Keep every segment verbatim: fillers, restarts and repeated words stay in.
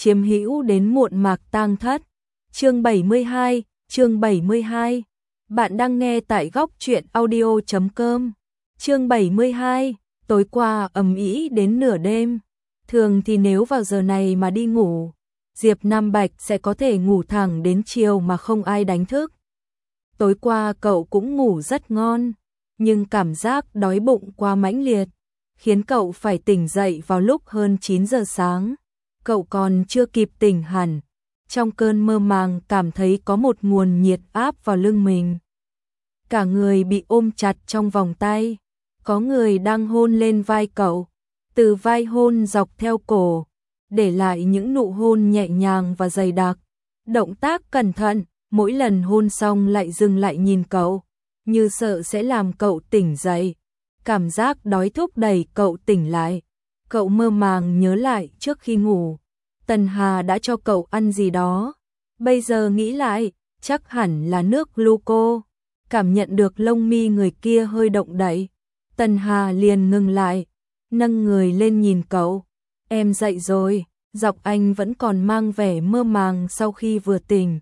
chiếm hữu đến muộn mạc tang thất. Chương bảy mươi hai, chương bảy mươi hai. Bạn đang nghe tại góc truyện audio chấm com. Chương bảy mươi hai, tối qua ầm ĩ đến nửa đêm. Thường thì nếu vào giờ này mà đi ngủ, Diệp Nam Bạch sẽ có thể ngủ thẳng đến chiều mà không ai đánh thức. Tối qua cậu cũng ngủ rất ngon, nhưng cảm giác đói bụng quá mãnh liệt, khiến cậu phải tỉnh dậy vào lúc hơn chín giờ sáng. Cậu còn chưa kịp tỉnh hẳn, trong cơn mơ màng cảm thấy có một nguồn nhiệt áp vào lưng mình. Cả người bị ôm chặt trong vòng tay, có người đang hôn lên vai cậu, từ vai hôn dọc theo cổ, để lại những nụ hôn nhẹ nhàng và dày đặc. Động tác cẩn thận, mỗi lần hôn xong lại dừng lại nhìn cậu, như sợ sẽ làm cậu tỉnh dậy. Cảm giác đói thúc đẩy cậu tỉnh lại. Cậu mơ màng nhớ lại trước khi ngủ, Tần Hà đã cho cậu ăn gì đó. Bây giờ nghĩ lại, chắc hẳn là nước gluco. Cảm nhận được lông mi người kia hơi động đậy, Tần Hà liền ngừng lại, nâng người lên nhìn cậu. Em dậy rồi, giọng anh vẫn còn mang vẻ mơ màng sau khi vừa tỉnh.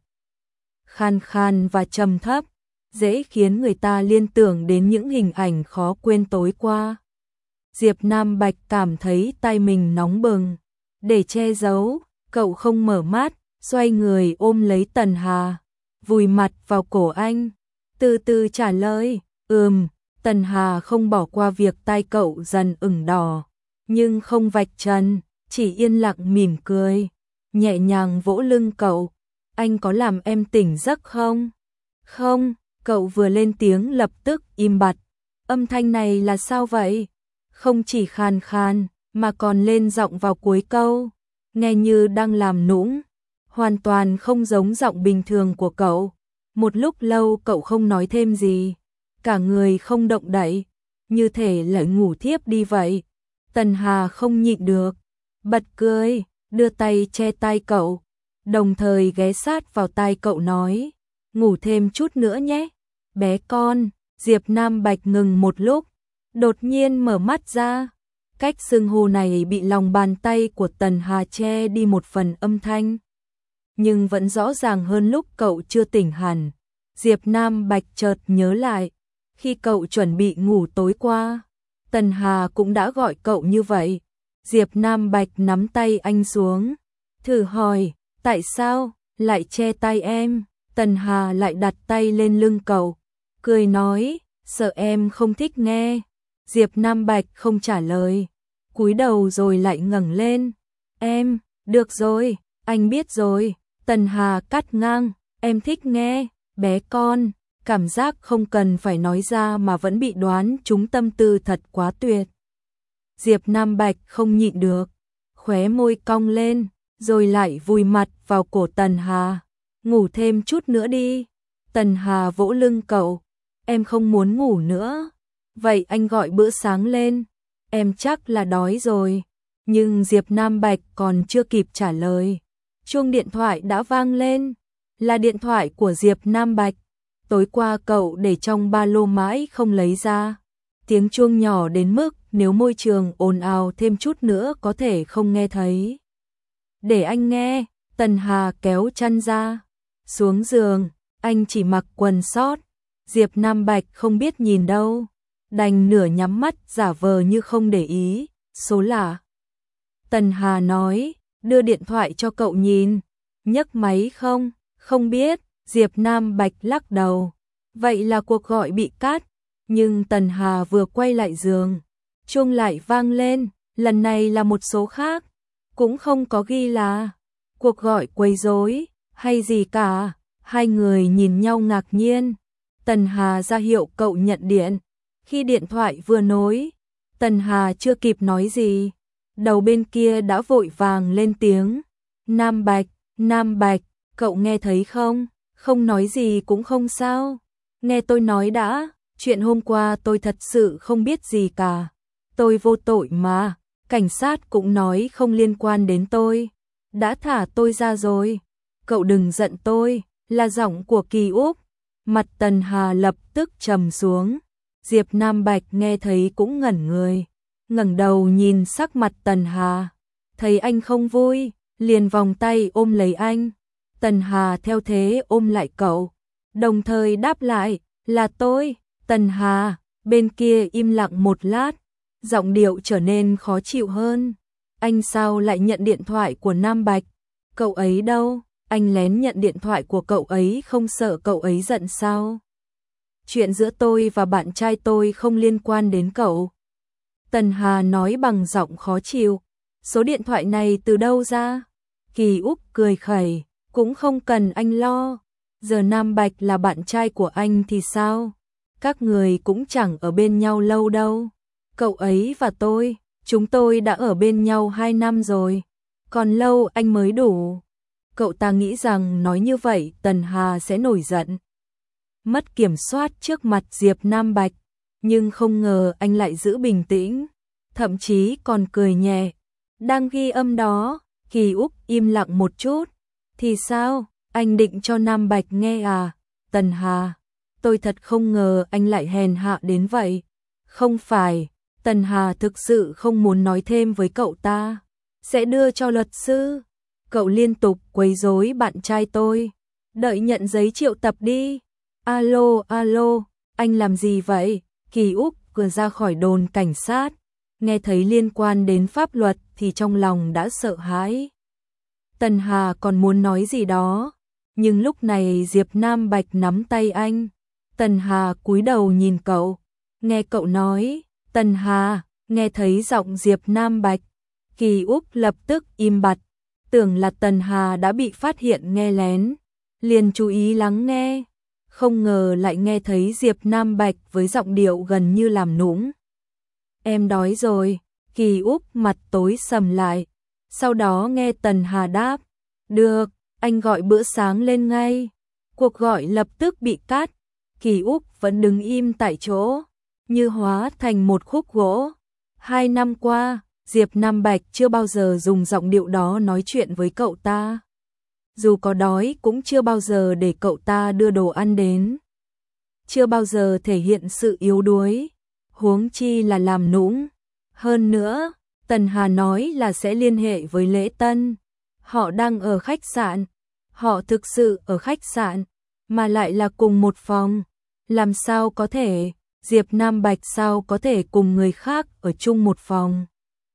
Khan khan và trầm thấp, dễ khiến người ta liên tưởng đến những hình ảnh khó quên tối qua. Diệp Nam Bạch cảm thấy tay mình nóng bừng. Để che giấu, cậu không mở mắt, xoay người ôm lấy Tần Hà, vùi mặt vào cổ anh, từ từ trả lời, ừm. Tần Hà không bỏ qua việc tai cậu dần ửng đỏ, nhưng không vạch trần, chỉ yên lặng mỉm cười, nhẹ nhàng vỗ lưng cậu. Anh có làm em tỉnh giấc không? Không, cậu vừa lên tiếng lập tức im bặt. Âm thanh này là sao vậy? Không chỉ khan khan, mà còn lên giọng vào cuối câu, nghe như đang làm nũng, hoàn toàn không giống giọng bình thường của cậu. Một lúc lâu cậu không nói thêm gì, cả người không động đậy, như thể lại ngủ thiếp đi vậy. Tần Hà không nhịn được, bật cười, đưa tay che tai cậu, đồng thời ghé sát vào tai cậu nói, ngủ thêm chút nữa nhé, bé con. Diệp Nam Bạch ngừng một lúc, đột nhiên mở mắt ra. Cách xưng hô này bị lòng bàn tay của Tần Hà che đi một phần âm thanh, nhưng vẫn rõ ràng hơn lúc cậu chưa tỉnh hẳn. Diệp Nam Bạch chợt nhớ lại, khi cậu chuẩn bị ngủ tối qua, Tần Hà cũng đã gọi cậu như vậy. Diệp Nam Bạch nắm tay anh xuống, thử hỏi, tại sao lại che tay em? Tần Hà lại đặt tay lên lưng cậu, cười nói, sợ em không thích nghe. Diệp Nam Bạch không trả lời, cúi đầu rồi lại ngẩng lên. Em, được rồi, anh biết rồi. Tần Hà cắt ngang, em thích nghe, bé con. Cảm giác không cần phải nói ra mà vẫn bị đoán trúng tâm tư thật quá tuyệt. Diệp Nam Bạch không nhịn được, khóe môi cong lên, rồi lại vùi mặt vào cổ Tần Hà. Ngủ thêm chút nữa đi. Tần Hà vỗ lưng cậu, em không muốn ngủ nữa. Vậy anh gọi bữa sáng lên, em chắc là đói rồi. Nhưng Diệp Nam Bạch còn chưa kịp trả lời, chuông điện thoại đã vang lên, là điện thoại của Diệp Nam Bạch. Tối qua cậu để trong ba lô mãi không lấy ra. Tiếng chuông nhỏ đến mức nếu môi trường ồn ào thêm chút nữa có thể không nghe thấy. Để anh nghe. Tần Hà kéo chăn ra, xuống giường, anh chỉ mặc quần sót. Diệp Nam Bạch không biết nhìn đâu, đành nửa nhắm mắt giả vờ như không để ý. Số lạ. Tần Hà nói, đưa điện thoại cho cậu nhìn. Nhấc máy không? Không biết. Diệp Nam Bạch lắc đầu. Vậy là cuộc gọi bị cắt. Nhưng Tần Hà vừa quay lại giường, chuông lại vang lên, lần này là một số khác, cũng không có ghi là cuộc gọi quấy rối hay gì cả. Hai người nhìn nhau ngạc nhiên. Tần Hà ra hiệu cậu nhận điện. Khi điện thoại vừa nối, Tần Hà chưa kịp nói gì, đầu bên kia đã vội vàng lên tiếng. Nam Bạch, Nam Bạch, cậu nghe thấy không? Không nói gì cũng không sao. Nghe tôi nói đã, chuyện hôm qua tôi thật sự không biết gì cả. Tôi vô tội mà, cảnh sát cũng nói không liên quan đến tôi. Đã thả tôi ra rồi. Cậu đừng giận tôi, là giọng của Kỳ Úc. Mặt Tần Hà lập tức trầm xuống. Diệp Nam Bạch nghe thấy cũng ngẩn người, ngẩng đầu nhìn sắc mặt Tần Hà, thấy anh không vui, liền vòng tay ôm lấy anh. Tần Hà theo thế ôm lại cậu, đồng thời đáp lại, là tôi. Tần Hà, bên kia im lặng một lát, giọng điệu trở nên khó chịu hơn. Anh sao lại nhận điện thoại của Nam Bạch? Cậu ấy đâu? Anh lén nhận điện thoại của cậu ấy không sợ cậu ấy giận sao? Chuyện giữa tôi và bạn trai tôi không liên quan đến cậu. Tần Hà nói bằng giọng khó chịu. Số điện thoại này từ đâu ra? Kỳ Úc cười khẩy, cũng không cần anh lo. Giờ Nam Bạch là bạn trai của anh thì sao? Các người cũng chẳng ở bên nhau lâu đâu. Cậu ấy và tôi, chúng tôi đã ở bên nhau hai năm rồi. Còn lâu anh mới đủ. Cậu ta nghĩ rằng nói như vậy Tần Hà sẽ nổi giận, mất kiểm soát trước mặt Diệp Nam Bạch. Nhưng không ngờ anh lại giữ bình tĩnh, thậm chí còn cười nhẹ. Đang ghi âm đó. Kỳ Úc im lặng một chút. Thì sao? Anh định cho Nam Bạch nghe à? Tần Hà, tôi thật không ngờ anh lại hèn hạ đến vậy. Không phải, Tần Hà thực sự không muốn nói thêm với cậu ta. Sẽ đưa cho luật sư. Cậu liên tục quấy rối bạn trai tôi. Đợi nhận giấy triệu tập đi. Alo, alo, anh làm gì vậy? Kỳ Úc vừa ra khỏi đồn cảnh sát, nghe thấy liên quan đến pháp luật thì trong lòng đã sợ hãi. Tần Hà còn muốn nói gì đó, nhưng lúc này Diệp Nam Bạch nắm tay anh. Tần Hà cúi đầu nhìn cậu, nghe cậu nói. Tần Hà, nghe thấy giọng Diệp Nam Bạch, Kỳ Úc lập tức im bặt, tưởng là Tần Hà đã bị phát hiện nghe lén, liền chú ý lắng nghe. Không ngờ lại nghe thấy Diệp Nam Bạch với giọng điệu gần như làm nũng. Em đói rồi. Kỳ Úc mặt tối sầm lại. Sau đó nghe Tần Hà đáp. Được, anh gọi bữa sáng lên ngay. Cuộc gọi lập tức bị cắt. Kỳ Úc vẫn đứng im tại chỗ, như hóa thành một khúc gỗ. Hai năm qua, Diệp Nam Bạch chưa bao giờ dùng giọng điệu đó nói chuyện với cậu ta. Dù có đói cũng chưa bao giờ để cậu ta đưa đồ ăn đến. Chưa bao giờ thể hiện sự yếu đuối, huống chi là làm nũng. Hơn nữa, Tần Hà nói là sẽ liên hệ với Lễ Tân. Họ đang ở khách sạn. Họ thực sự ở khách sạn, mà lại là cùng một phòng. Làm sao có thể, Diệp Nam Bạch sao có thể cùng người khác ở chung một phòng?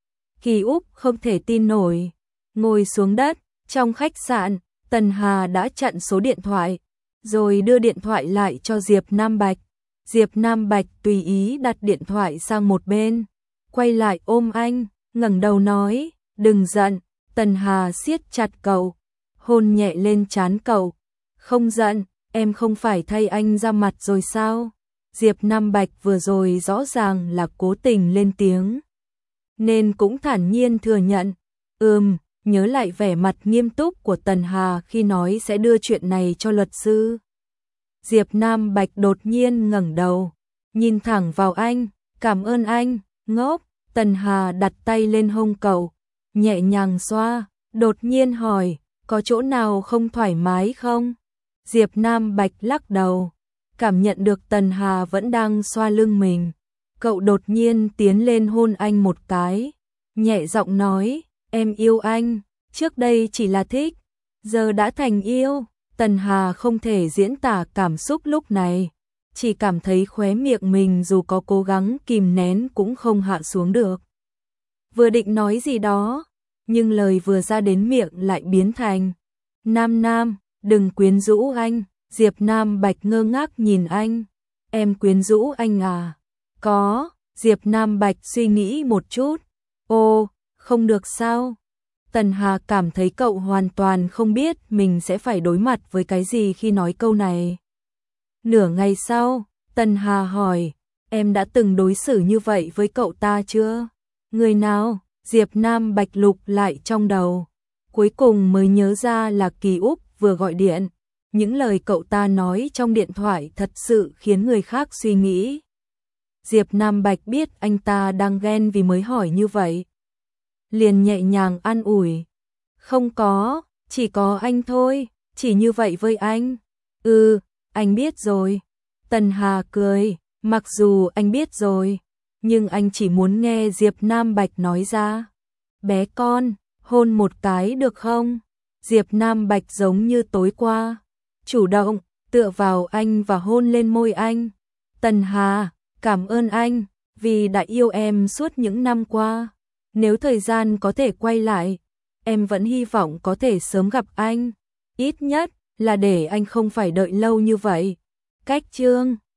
Kỳ Úc không thể tin nổi. Ngồi xuống đất, trong khách sạn, Tần Hà đã chặn số điện thoại, rồi đưa điện thoại lại cho Diệp Nam Bạch. Diệp Nam Bạch tùy ý đặt điện thoại sang một bên, quay lại ôm anh, ngẩng đầu nói, đừng giận. Tần Hà siết chặt cậu, hôn nhẹ lên trán cậu. Không giận, em không phải thay anh ra mặt rồi sao? Diệp Nam Bạch vừa rồi rõ ràng là cố tình lên tiếng, nên cũng thản nhiên thừa nhận. Ừm, nhớ lại vẻ mặt nghiêm túc của Tần Hà khi nói sẽ đưa chuyện này cho luật sư. Diệp Nam Bạch đột nhiên ngẩng đầu, nhìn thẳng vào anh, cảm ơn anh, ngốc. Tần Hà đặt tay lên hông cậu, nhẹ nhàng xoa, đột nhiên hỏi, có chỗ nào không thoải mái không? Diệp Nam Bạch lắc đầu, cảm nhận được Tần Hà vẫn đang xoa lưng mình. Cậu đột nhiên tiến lên hôn anh một cái, nhẹ giọng nói, em yêu anh, trước đây chỉ là thích, giờ đã thành yêu. Tần Hà không thể diễn tả cảm xúc lúc này, chỉ cảm thấy khóe miệng mình dù có cố gắng kìm nén cũng không hạ xuống được. Vừa định nói gì đó, nhưng lời vừa ra đến miệng lại biến thành, Nam Nam, đừng quyến rũ anh. Diệp Nam Bạch ngơ ngác nhìn anh, em quyến rũ anh à? Có. Diệp Nam Bạch suy nghĩ một chút, ô, không được sao? Tần Hà cảm thấy cậu hoàn toàn không biết mình sẽ phải đối mặt với cái gì khi nói câu này. Nửa ngày sau, Tần Hà hỏi, em đã từng đối xử như vậy với cậu ta chưa? Người nào? Diệp Nam Bạch lục lại trong đầu, cuối cùng mới nhớ ra là Kỳ Úc vừa gọi điện. Những lời cậu ta nói trong điện thoại thật sự khiến người khác suy nghĩ. Diệp Nam Bạch biết anh ta đang ghen vì mới hỏi như vậy, liền nhẹ nhàng an ủi, không có, chỉ có anh thôi, chỉ như vậy với anh. Ừ, anh biết rồi. Tần Hà cười, mặc dù anh biết rồi, nhưng anh chỉ muốn nghe Diệp Nam Bạch nói ra. Bé con, hôn một cái được không? Diệp Nam Bạch giống như tối qua, chủ động, tựa vào anh và hôn lên môi anh. Tần Hà, cảm ơn anh, vì đã yêu em suốt những năm qua. Nếu thời gian có thể quay lại, em vẫn hy vọng có thể sớm gặp anh. Ít nhất là để anh không phải đợi lâu như vậy. Cách chương